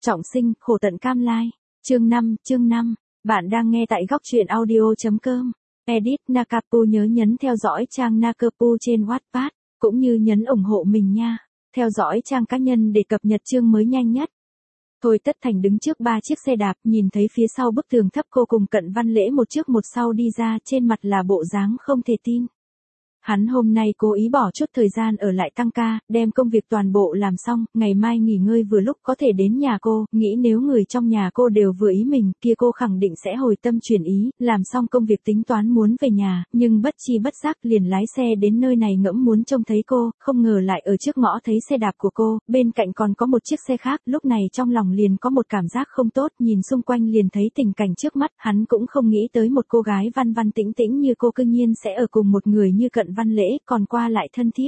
Trọng sinh, khổ tận cam lai. Chương 5. Bạn đang nghe tại góc truyện audio.com. Edit Nakapu nhớ nhấn theo dõi trang Nakapu trên Wattpad, cũng như nhấn ủng hộ mình nha. Theo dõi trang cá nhân để cập nhật chương mới nhanh nhất. Thôi Tất Thành đứng trước 3 chiếc xe đạp, nhìn thấy phía sau bức tường thấp cô cùng Cận Văn Lễ một trước một sau đi ra, trên mặt là bộ dáng không thể tin. Hắn hôm nay cố ý bỏ chút thời gian ở lại tăng ca, đem công việc toàn bộ làm xong, ngày mai nghỉ ngơi vừa lúc có thể đến nhà cô, nghĩ nếu người trong nhà cô đều vừa ý mình, kia cô khẳng định sẽ hồi tâm chuyển ý, làm xong công việc tính toán muốn về nhà, nhưng bất chi bất giác liền lái xe đến nơi này ngẫm muốn trông thấy cô, không ngờ lại ở trước ngõ thấy xe đạp của cô, bên cạnh còn có một chiếc xe khác, lúc này trong lòng liền có một cảm giác không tốt, nhìn xung quanh liền thấy tình cảnh trước mắt, hắn cũng không nghĩ tới một cô gái văn văn tĩnh tĩnh như cô cư nhiên sẽ ở cùng một người như Cận Văn Lễ, còn qua lại thân thiết.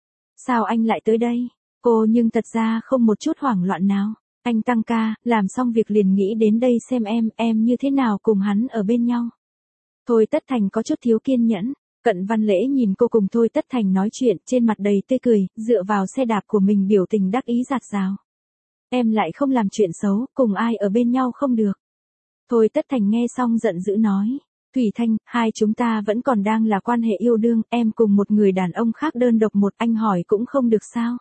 Sao anh lại tới đây? Cô nhưng thật ra không một chút hoảng loạn nào. Anh tăng ca, làm xong việc liền nghĩ đến đây xem em như thế nào cùng hắn ở bên nhau. Thôi Tất Thành có chút thiếu kiên nhẫn. Cận Văn Lễ nhìn cô cùng Thôi Tất Thành nói chuyện, trên mặt đầy tươi cười, dựa vào xe đạp của mình biểu tình đắc ý rạt rào. Em lại không làm chuyện xấu, cùng ai ở bên nhau không được. Thôi Tất Thành nghe xong giận dữ nói. Thủy Thanh, hai chúng ta vẫn còn đang là quan hệ yêu đương, em cùng một người đàn ông khác đơn độc một, anh hỏi cũng không được sao.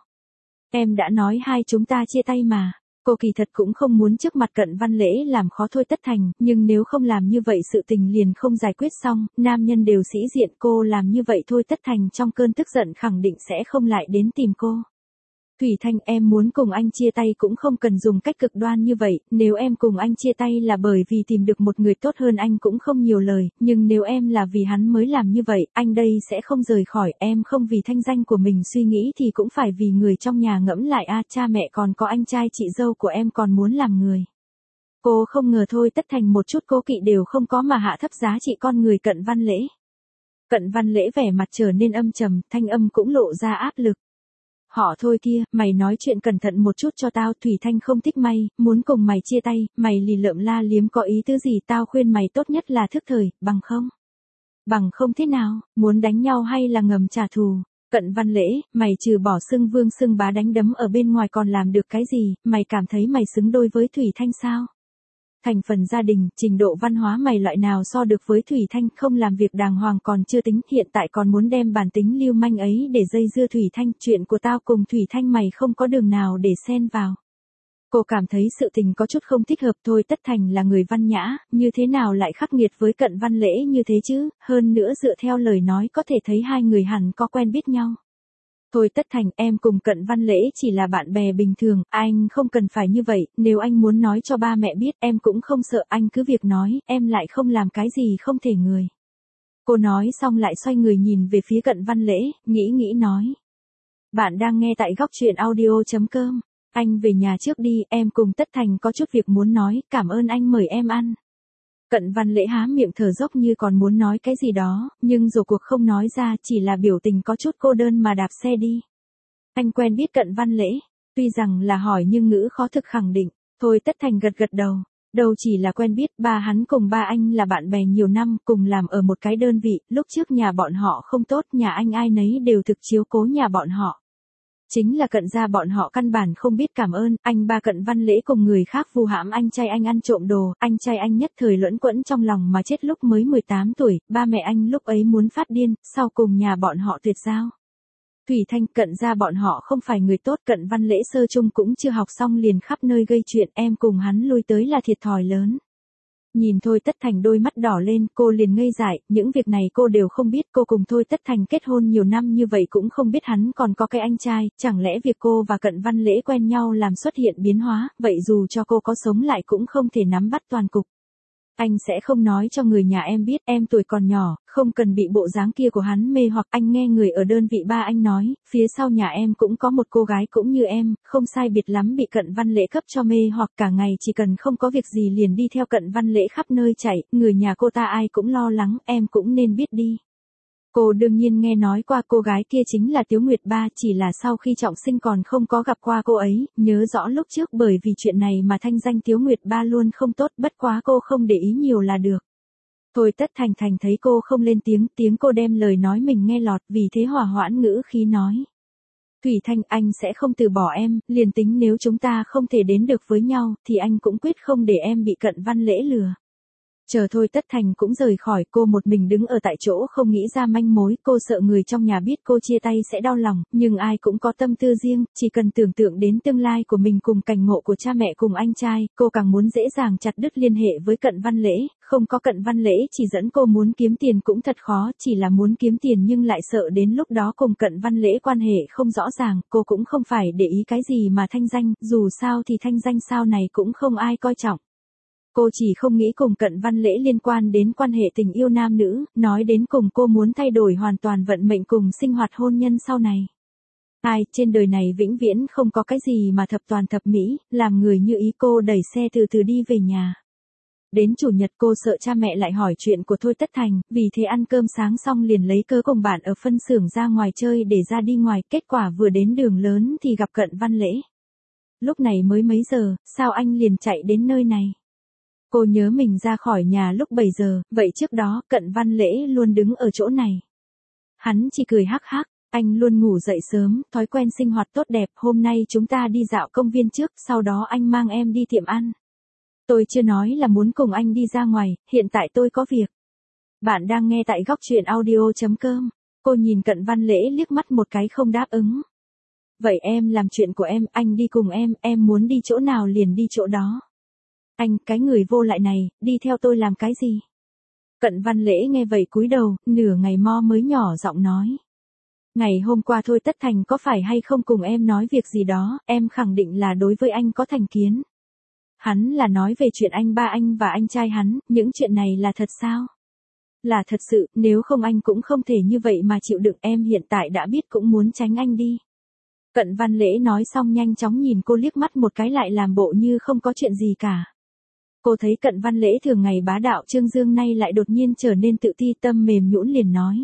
Em đã nói hai chúng ta chia tay mà. Cô kỳ thật cũng không muốn trước mặt Cận Văn Lễ làm khó Thôi Tất Thành, nhưng nếu không làm như vậy sự tình liền không giải quyết xong, nam nhân đều sĩ diện, cô làm như vậy Thôi Tất Thành trong cơn tức giận khẳng định sẽ không lại đến tìm cô. Thủy Thanh, em muốn cùng anh chia tay cũng không cần dùng cách cực đoan như vậy, nếu em cùng anh chia tay là bởi vì tìm được một người tốt hơn anh cũng không nhiều lời, nhưng nếu em là vì hắn mới làm như vậy, anh đây sẽ không rời khỏi, em không vì thanh danh của mình suy nghĩ thì cũng phải vì người trong nhà ngẫm lại a, cha mẹ còn có anh trai chị dâu của em còn muốn làm người. Cô không ngờ Thôi Tất Thành một chút cố kỵ đều không có mà hạ thấp giá trị con người Cận Văn Lễ. Cận Văn Lễ vẻ mặt trở nên âm trầm, thanh âm cũng lộ ra áp lực. Họ Thôi kia, mày nói chuyện cẩn thận một chút cho tao, Thủy Thanh không thích mày, muốn cùng mày chia tay, mày lì lợm la liếm có ý tứ gì, tao khuyên mày tốt nhất là thức thời, bằng không. Bằng không thế nào, muốn đánh nhau hay là ngầm trả thù. Cận Văn Lễ, mày trừ bỏ xưng vương xưng bá đánh đấm ở bên ngoài còn làm được cái gì, mày cảm thấy mày xứng đôi với Thủy Thanh sao? Thành phần gia đình, trình độ văn hóa mày loại nào so được với Thủy Thanh, không làm việc đàng hoàng còn chưa tính, hiện tại còn muốn đem bản tính lưu manh ấy để dây dưa Thủy Thanh, chuyện của tao cùng Thủy Thanh mày không có đường nào để xen vào. Cô cảm thấy sự tình có chút không thích hợp. Thôi Tất Thành là người văn nhã, như thế nào lại khắc nghiệt với Cận Văn Lễ như thế chứ, hơn nữa dựa theo lời nói có thể thấy hai người hẳn có quen biết nhau. Thôi Tất Thành, em cùng Cận Văn Lễ chỉ là bạn bè bình thường, anh không cần phải như vậy, nếu anh muốn nói cho ba mẹ biết em cũng không sợ, anh cứ việc nói, em lại không làm cái gì không thể người. Cô nói xong lại xoay người nhìn về phía Cận Văn Lễ, nghĩ nói. Bạn đang nghe tại góc truyện audio.com, anh về nhà trước đi, em cùng Tất Thành có chút việc muốn nói, cảm ơn anh mời em ăn. Cận Văn Lễ há miệng thở dốc như còn muốn nói cái gì đó, nhưng rốt cuộc không nói ra, chỉ là biểu tình có chút cô đơn mà đạp xe đi. Anh quen biết Cận Văn Lễ, tuy rằng là hỏi nhưng ngữ khó thực khẳng định. Thôi Tất Thành gật đầu. Đâu chỉ là quen biết, ba hắn cùng ba anh là bạn bè nhiều năm, cùng làm ở một cái đơn vị, lúc trước nhà bọn họ không tốt, nhà anh ai nấy đều thực chiếu cố nhà bọn họ. Chính là Cận gia bọn họ căn bản không biết cảm ơn, anh ba Cận Văn Lễ cùng người khác vu hãm anh trai anh ăn trộm đồ, anh trai anh nhất thời luẩn quẩn trong lòng mà chết lúc mới 18 tuổi, ba mẹ anh lúc ấy muốn phát điên, sau cùng nhà bọn họ tuyệt giao. Thủy Thanh, Cận gia bọn họ không phải người tốt, Cận Văn Lễ sơ chung cũng chưa học xong liền khắp nơi gây chuyện, em cùng hắn lui tới là thiệt thòi lớn. Nhìn Thôi Tất Thành đôi mắt đỏ lên, cô liền ngây dại, những việc này cô đều không biết, cô cùng Thôi Tất Thành kết hôn nhiều năm như vậy cũng không biết hắn còn có cái anh trai, chẳng lẽ việc cô và Cận Văn Lễ quen nhau làm xuất hiện biến hóa, vậy dù cho cô có sống lại cũng không thể nắm bắt toàn cục. Anh sẽ không nói cho người nhà em biết, em tuổi còn nhỏ, không cần bị bộ dáng kia của hắn mê hoặc. Anh nghe người ở đơn vị ba anh nói, phía sau nhà em cũng có một cô gái cũng như em, không sai biệt lắm bị Cận Văn Lễ cấp cho mê hoặc, cả ngày chỉ cần không có việc gì liền đi theo Cận Văn Lễ khắp nơi chạy, người nhà cô ta ai cũng lo lắng, em cũng nên biết đi. Cô đương nhiên nghe nói qua cô gái kia chính là Tiếu Nguyệt Ba, chỉ là sau khi trọng sinh còn không có gặp qua cô ấy, nhớ rõ lúc trước bởi vì chuyện này mà thanh danh Tiếu Nguyệt Ba luôn không tốt, bất quá cô không để ý nhiều là được. Thôi Tất Thành thấy cô không lên tiếng cô đem lời nói mình nghe lọt, vì thế hòa hoãn ngữ khí nói. Thủy Thanh, anh sẽ không từ bỏ em, liền tính nếu chúng ta không thể đến được với nhau, thì anh cũng quyết không để em bị Cận Văn Lễ lừa. Chờ thôi Tất Thành cũng rời khỏi, cô một mình đứng ở tại chỗ không nghĩ ra manh mối, cô sợ người trong nhà biết cô chia tay sẽ đau lòng, nhưng ai cũng có tâm tư riêng, chỉ cần tưởng tượng đến tương lai của mình cùng cảnh ngộ của cha mẹ cùng anh trai, cô càng muốn dễ dàng chặt đứt liên hệ với Cận Văn Lễ, không có Cận Văn Lễ chỉ dẫn cô muốn kiếm tiền cũng thật khó, chỉ là muốn kiếm tiền nhưng lại sợ đến lúc đó cùng Cận Văn Lễ quan hệ không rõ ràng, cô cũng không phải để ý cái gì mà thanh danh, dù sao thì thanh danh sau này cũng không ai coi trọng. Cô chỉ không nghĩ cùng Cận Văn Lễ liên quan đến quan hệ tình yêu nam nữ, nói đến cùng cô muốn thay đổi hoàn toàn vận mệnh cùng sinh hoạt hôn nhân sau này. Trên đời này vĩnh viễn không có cái gì mà thập toàn thập mỹ, làm người như ý. Cô đẩy xe từ từ đi về nhà. Đến chủ nhật cô sợ cha mẹ lại hỏi chuyện của Thôi Tất Thành, vì thế ăn cơm sáng xong liền lấy cớ cùng bạn ở phân xưởng ra ngoài chơi để ra đi ngoài, kết quả vừa đến đường lớn thì gặp Cận Văn Lễ. Lúc này mới mấy giờ, sao anh liền chạy đến nơi này? Cô nhớ mình ra khỏi nhà lúc 7 giờ, vậy trước đó Cận Văn Lễ luôn đứng ở chỗ này. Hắn chỉ cười hắc hắc, anh luôn ngủ dậy sớm, thói quen sinh hoạt tốt đẹp, hôm nay chúng ta đi dạo công viên trước, sau đó anh mang em đi tiệm ăn. Tôi chưa nói là muốn cùng anh đi ra ngoài, hiện tại tôi có việc. Bạn đang nghe tại góc truyện audio.com. Cô nhìn Cận Văn Lễ liếc mắt một cái không đáp ứng. Vậy em làm chuyện của anh đi cùng em muốn đi chỗ nào liền đi chỗ đó. Anh, cái người vô lại này, đi theo tôi làm cái gì? Cận Văn Lễ nghe vậy cúi đầu, nửa ngày mới nhỏ giọng nói. Ngày hôm qua Thôi Tất Thành có phải hay không cùng em nói việc gì đó, em khẳng định là đối với anh có thành kiến. Hắn là nói về chuyện anh và anh trai hắn, những chuyện này là thật sao? Là thật sự, nếu không anh cũng không thể như vậy mà chịu đựng, em hiện tại đã biết cũng muốn tránh anh đi. Cận Văn Lễ nói xong nhanh chóng nhìn cô liếc mắt một cái lại làm bộ như không có chuyện gì cả. Cô thấy Cận Văn Lễ thường ngày bá đạo trương dương nay lại đột nhiên trở nên tự ti, tâm mềm nhũn liền nói.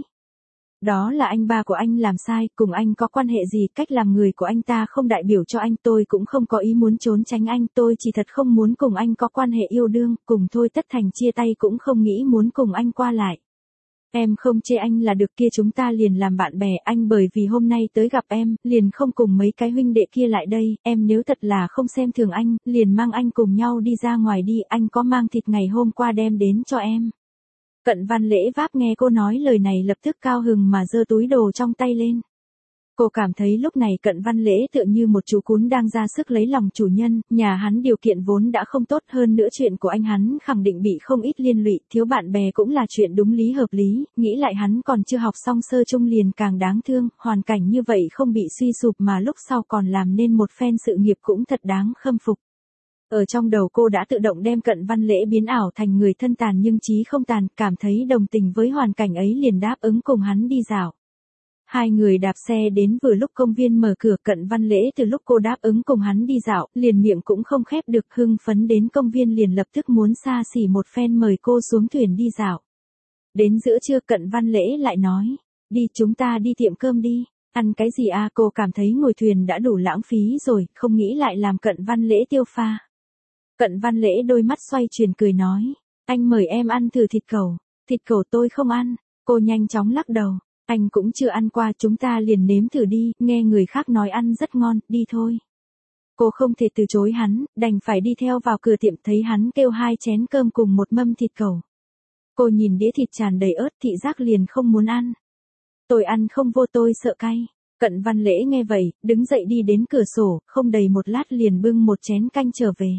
Đó là anh ba của anh làm sai, cùng anh có quan hệ gì, cách làm người của anh ta không đại biểu cho anh, tôi cũng không có ý muốn trốn tránh anh, tôi chỉ thật không muốn cùng anh có quan hệ yêu đương, cùng Thôi Tất Thành chia tay cũng không nghĩ muốn cùng anh qua lại. Em không chê anh là được, kia chúng ta liền làm bạn bè, anh bởi vì hôm nay tới gặp em, liền không cùng mấy cái huynh đệ kia lại đây, em nếu thật là không xem thường anh, liền mang anh cùng nhau đi ra ngoài đi, anh có mang thịt ngày hôm qua đem đến cho em. Cận Văn Lễ váp nghe cô nói lời này lập tức cao hứng mà giơ túi đồ trong tay lên. Cô cảm thấy lúc này Cận Văn Lễ tựa như một chú cún đang ra sức lấy lòng chủ nhân, nhà hắn điều kiện vốn đã không tốt, hơn nữa chuyện của anh hắn khẳng định bị không ít liên lụy, thiếu bạn bè cũng là chuyện đúng lý hợp lý, nghĩ lại hắn còn chưa học xong sơ trung liền càng đáng thương, hoàn cảnh như vậy không bị suy sụp mà lúc sau còn làm nên một phen sự nghiệp cũng thật đáng khâm phục. Ở trong đầu cô đã tự động đem Cận Văn Lễ biến ảo thành người thân tàn nhưng trí không tàn, cảm thấy đồng tình với hoàn cảnh ấy liền đáp ứng cùng hắn đi dạo. Hai người đạp xe đến vừa lúc công viên mở cửa, Cận Văn Lễ từ lúc cô đáp ứng cùng hắn đi dạo, liền miệng cũng không khép được, hưng phấn đến công viên liền lập tức muốn xa xỉ một phen mời cô xuống thuyền đi dạo. Đến giữa trưa Cận Văn Lễ lại nói, đi chúng ta đi tiệm cơm đi, ăn cái gì à, cô cảm thấy ngồi thuyền đã đủ lãng phí rồi, không nghĩ lại làm Cận Văn Lễ tiêu pha. Cận Văn Lễ đôi mắt xoay chuyển cười nói, anh mời em ăn thử thịt cẩu tôi không ăn, cô nhanh chóng lắc đầu. Anh cũng chưa ăn qua, chúng ta liền nếm thử đi, nghe người khác nói ăn rất ngon, đi thôi. Cô không thể từ chối hắn, đành phải đi theo vào cửa tiệm, thấy hắn kêu 2 chén cơm cùng một mâm thịt cẩu. Cô nhìn đĩa thịt tràn đầy ớt, thị giác liền không muốn ăn. Tôi ăn không vô, tôi sợ cay. Cận Văn Lễ nghe vậy, đứng dậy đi đến cửa sổ, không đầy một lát liền bưng một chén canh trở về.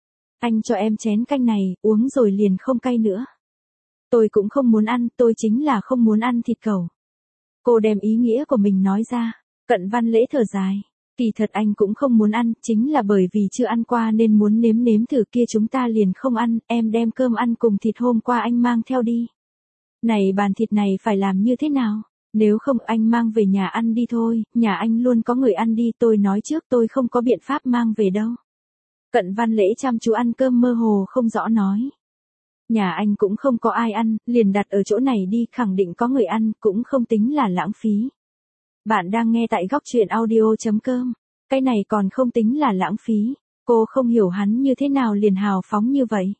Anh cho em chén canh này, uống rồi liền không cay nữa. Tôi cũng không muốn ăn, tôi chính là không muốn ăn thịt cẩu. Cô đem ý nghĩa của mình nói ra. Cận Văn Lễ thở dài. Kỳ thật anh cũng không muốn ăn, chính là bởi vì chưa ăn qua nên muốn nếm thử, kia chúng ta liền không ăn, em đem cơm ăn cùng thịt hôm qua anh mang theo đi. Này bàn thịt này phải làm như thế nào? Nếu không anh mang về nhà ăn đi thôi, nhà anh luôn có người ăn đi, tôi nói trước tôi không có biện pháp mang về đâu. Cận Văn Lễ chăm chú ăn cơm mơ hồ không rõ nói. Nhà anh cũng không có ai ăn, liền đặt ở chỗ này đi, khẳng định có người ăn, cũng không tính là lãng phí. Bạn đang nghe tại góc truyện audio.com. Cái này còn không tính là lãng phí. Cô không hiểu hắn như thế nào liền hào phóng như vậy.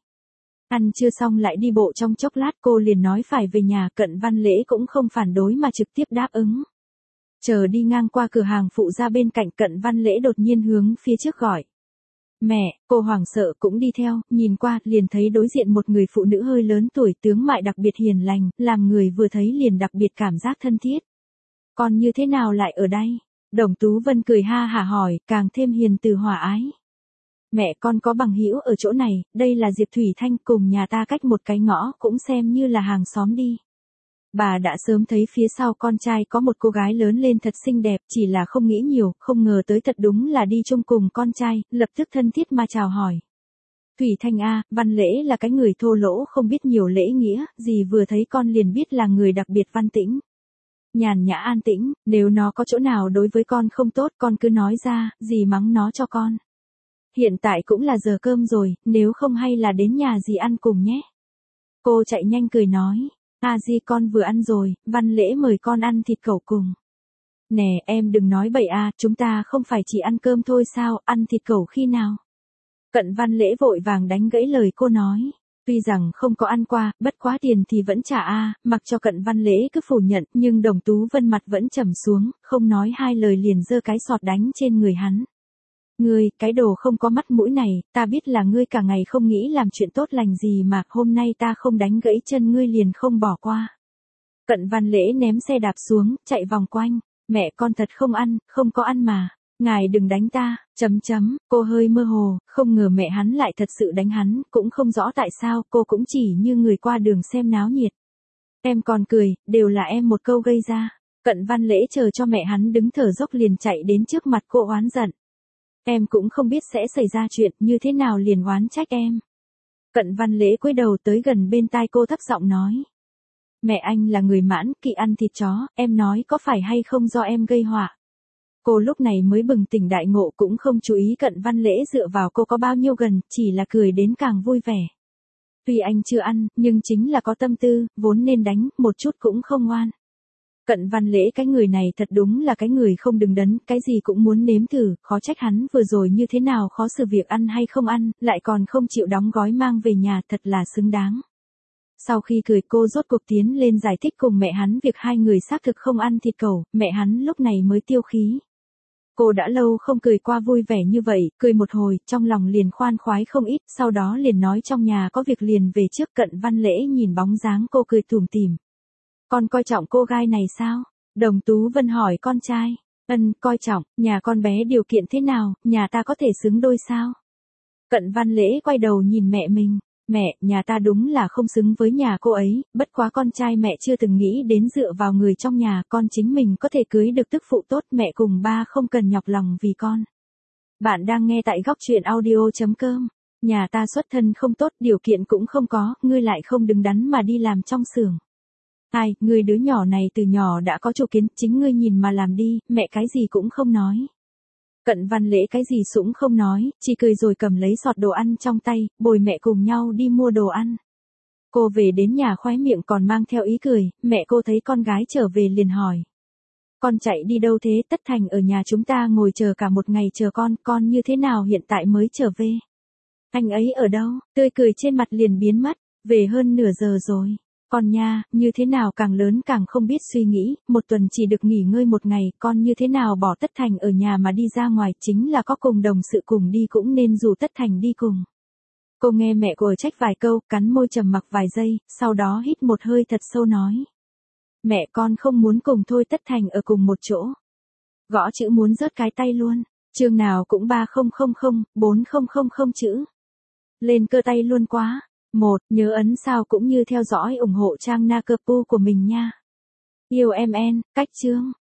Ăn chưa xong lại đi bộ trong chốc lát, cô liền nói phải về nhà, Cận Văn Lễ cũng không phản đối mà trực tiếp đáp ứng. Chờ đi ngang qua cửa hàng phụ gia bên cạnh Cận Văn Lễ đột nhiên hướng phía trước gọi. Mẹ, cô hoảng sợ cũng đi theo, nhìn qua liền thấy đối diện một người phụ nữ hơi lớn tuổi tướng mạo đặc biệt hiền lành, làm người vừa thấy liền đặc biệt cảm giác thân thiết. Con như thế nào lại ở đây? Đồng Tú Vân cười ha hả hỏi, càng thêm hiền từ hòa ái. Mẹ con có bằng hữu ở chỗ này, đây là Diệp Thủy Thanh cùng nhà ta cách một cái ngõ cũng xem như là hàng xóm đi. Bà đã sớm thấy phía sau con trai có một cô gái lớn lên thật xinh đẹp, chỉ là không nghĩ nhiều, không ngờ tới thật đúng là đi chung cùng con trai, lập tức thân thiết mà chào hỏi. Thủy Thanh a, Văn Lễ là cái người thô lỗ không biết nhiều lễ nghĩa, dì vừa thấy con liền biết là người đặc biệt văn tĩnh. Nhàn nhã an tĩnh, nếu nó có chỗ nào đối với con không tốt con cứ nói ra, dì mắng nó cho con. Hiện tại cũng là giờ cơm rồi, nếu không hay là đến nhà dì ăn cùng nhé. Cô chạy nhanh cười nói. Dì con vừa ăn rồi, Văn Lễ mời con ăn thịt cẩu cùng. Nè em đừng nói bậy chúng ta không phải chỉ ăn cơm thôi sao, ăn thịt cẩu khi nào? Cận Văn Lễ vội vàng đánh gãy lời cô nói. Tuy rằng không có ăn qua, bất quá tiền thì vẫn trả mặc cho Cận Văn Lễ cứ phủ nhận, nhưng Đồng Tú Vân mặt vẫn trầm xuống, không nói hai lời liền giơ cái sọt đánh trên người hắn. Ngươi, cái đồ không có mắt mũi này, ta biết là ngươi cả ngày không nghĩ làm chuyện tốt lành gì mà, hôm nay ta không đánh gãy chân ngươi liền không bỏ qua. Cận Văn Lễ ném xe đạp xuống, chạy vòng quanh, mẹ con thật không ăn, không có ăn mà, ngài đừng đánh ta, cô hơi mơ hồ, không ngờ mẹ hắn lại thật sự đánh hắn, cũng không rõ tại sao, cô cũng chỉ như người qua đường xem náo nhiệt. Em còn cười, đều là em một câu gây ra. Cận Văn Lễ chờ cho mẹ hắn đứng thở dốc liền chạy đến trước mặt cô oán giận. Em cũng không biết sẽ xảy ra chuyện như thế nào liền oán trách em. Cận Văn Lễ cúi đầu tới gần bên tai cô thấp giọng nói. Mẹ anh là người mãn, kỵ ăn thịt chó, em nói có phải hay không do em gây họa. Cô lúc này mới bừng tỉnh đại ngộ cũng không chú ý Cận Văn Lễ dựa vào cô có bao nhiêu gần, chỉ là cười đến càng vui vẻ. Tuy anh chưa ăn, nhưng chính là có tâm tư, vốn nên đánh, một chút cũng không ngoan. Cận Văn Lễ cái người này thật đúng là cái người không đứng đắn, cái gì cũng muốn nếm thử, khó trách hắn vừa rồi như thế nào khó xử việc ăn hay không ăn, lại còn không chịu đóng gói mang về nhà, thật là xứng đáng. Sau khi cười cô rốt cuộc tiến lên giải thích cùng mẹ hắn việc hai người xác thực không ăn thịt cẩu, mẹ hắn lúc này mới tiêu khí. Cô đã lâu không cười qua vui vẻ như vậy, cười một hồi, trong lòng liền khoan khoái không ít, sau đó liền nói trong nhà có việc liền về trước. Cận Văn Lễ nhìn bóng dáng cô cười tủm tỉm. Con coi trọng cô gái này sao? Đồng Tú Vân hỏi con trai. Coi trọng, nhà con bé điều kiện thế nào, nhà ta có thể xứng đôi sao? Cận Văn Lễ quay đầu nhìn mẹ mình. Mẹ, nhà ta đúng là không xứng với nhà cô ấy, bất quá con trai mẹ chưa từng nghĩ đến dựa vào người trong nhà, con chính mình có thể cưới được tức phụ tốt, mẹ cùng ba không cần nhọc lòng vì con. Bạn đang nghe tại góc truyện audio.com. Nhà ta xuất thân không tốt, điều kiện cũng không có, ngươi lại không đứng đắn mà đi làm trong xưởng. Ngươi đứa nhỏ này từ nhỏ đã có chủ kiến, chính ngươi nhìn mà làm đi, mẹ cái gì cũng không nói. Cận Văn Lễ cái gì cũng không nói, chỉ cười rồi cầm lấy sọt đồ ăn trong tay, bồi mẹ cùng nhau đi mua đồ ăn. Cô về đến nhà khóe miệng còn mang theo ý cười, mẹ cô thấy con gái trở về liền hỏi. Con chạy đi đâu thế? Tất Thành ở nhà chúng ta ngồi chờ cả một ngày chờ con như thế nào hiện tại mới trở về? Anh ấy ở đâu? Tươi cười trên mặt liền biến mất, về hơn nửa giờ rồi. Con nha, như thế nào càng lớn càng không biết suy nghĩ, một tuần chỉ được nghỉ ngơi một ngày, con như thế nào bỏ Tất Thành ở nhà mà đi ra ngoài, chính là có cùng đồng sự cùng đi cũng nên rủ Tất Thành đi cùng. Cô nghe mẹ của trách vài câu, cắn môi trầm mặc vài giây, sau đó hít một hơi thật sâu nói. Mẹ con không muốn cùng thôi Tất Thành ở cùng một chỗ. Gõ chữ muốn rớt cái tay luôn, chương nào cũng 30004000 chữ. Lên cơ tay luôn quá. Nhớ ấn sao cũng như theo dõi ủng hộ trang Nakapu của mình nha. Yêu em en, cách chương.